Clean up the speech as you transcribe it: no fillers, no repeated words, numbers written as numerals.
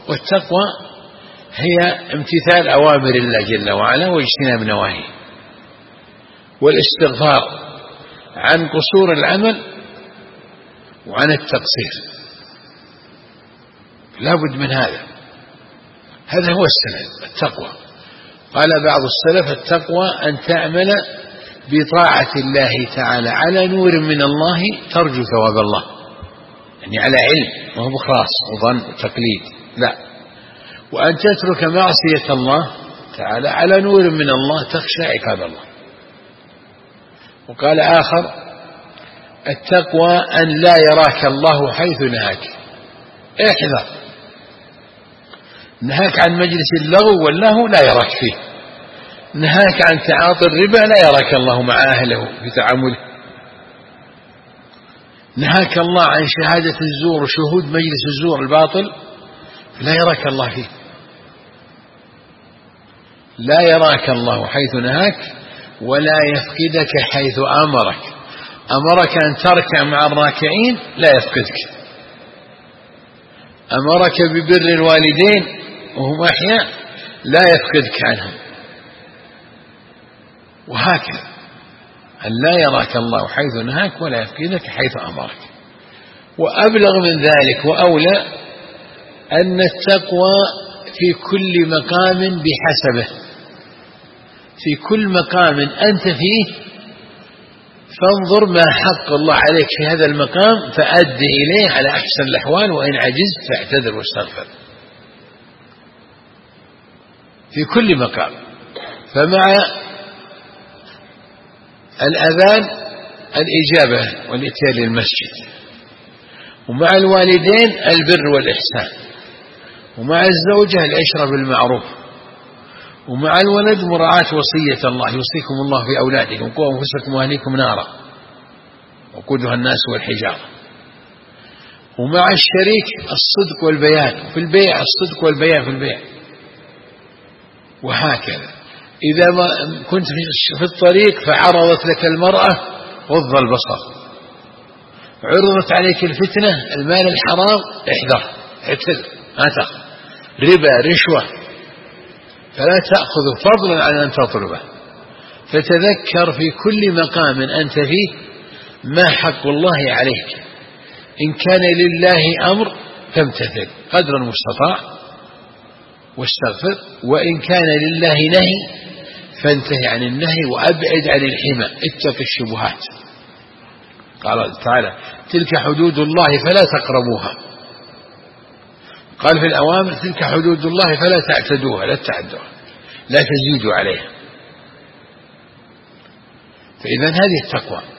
والتقوى هي امتثال أوامر الله جل وعلا واجتناب نواهيه، والاستغفار عن قصور العمل وعن التقصير، لا بد من هذا. هذا هو السلف التقوى. قال بعض السلف التقوى أن تعمل بطاعة الله تعالى على نور من الله ترجو ثواب الله، يعني على علم، ما هو بخلاص وظن وتقليد، لا، وأن تترك معصية الله تعالى على نور من الله تخشى عقاب الله. وقال آخر التقوى أن لا يراك الله حيث نهاك، احذر، نهاك عن مجلس اللغو واللهو لا يراك فيه، نهاك عن تعاطي الربا لا يراك الله مع أهله في تعامله، نهاك الله عن شهادة الزور وشهود مجلس الزور الباطل لا يراك الله فيه، لا يراك الله حيث نهاك ولا يفقدك حيث أمرك. أمرك أن تركع مع الراكعين لا يفقدك، أمرك ببر الوالدين وهم أحياء لا يفقدك عنهم، وهكذا أن لا يراك الله حيث نهاك ولا يفقدك حيث أمرك. وأبلغ من ذلك وأولى أن التقوى في كل مقام بحسبه، في كل مقام أنت فيه فانظر ما حق الله عليك في هذا المقام فأدي إليه على أحسن الأحوال، وإن عجزت فاعتذر واستغفر في كل مقام. فمع الأذان الإجابة والإتيان للمسجد، ومع الوالدين البر والإحسان، ومع الزوجة العشرة بالمعروف، ومع الولد مراعاة وصية الله يوصيكم الله في أولادكم قوا أنفسكم وأهليكم نارا وقودها الناس والحجارة، ومع الشريك الصدق والبيان في البيع، الصدق والبيان في البيع. وهكذا إذا ما كنت في الطريق فعرضت لك المرأة غض البصر، عرضت عليك الفتنة المال الحرام احذر اعتذر ما تأخذ، ربا رشوة فلا تأخذ فضلا عن أن تطلبه. فتذكر في كل مقام أنت فيه ما حق الله عليك، إن كان لله أمر فامتثل قدر المستطاع واستغفر، وإن كان لله نهي فانتهي عن النهي وأبعد عن الحمى، اتق الشبهات. قال تعالى تلك حدود الله فلا تقربوها، قال في الأوامر تلك حدود الله فلا تعتدوها، لا تعدوها، لا تزيدوا عليها. فإذا هذه التقوى.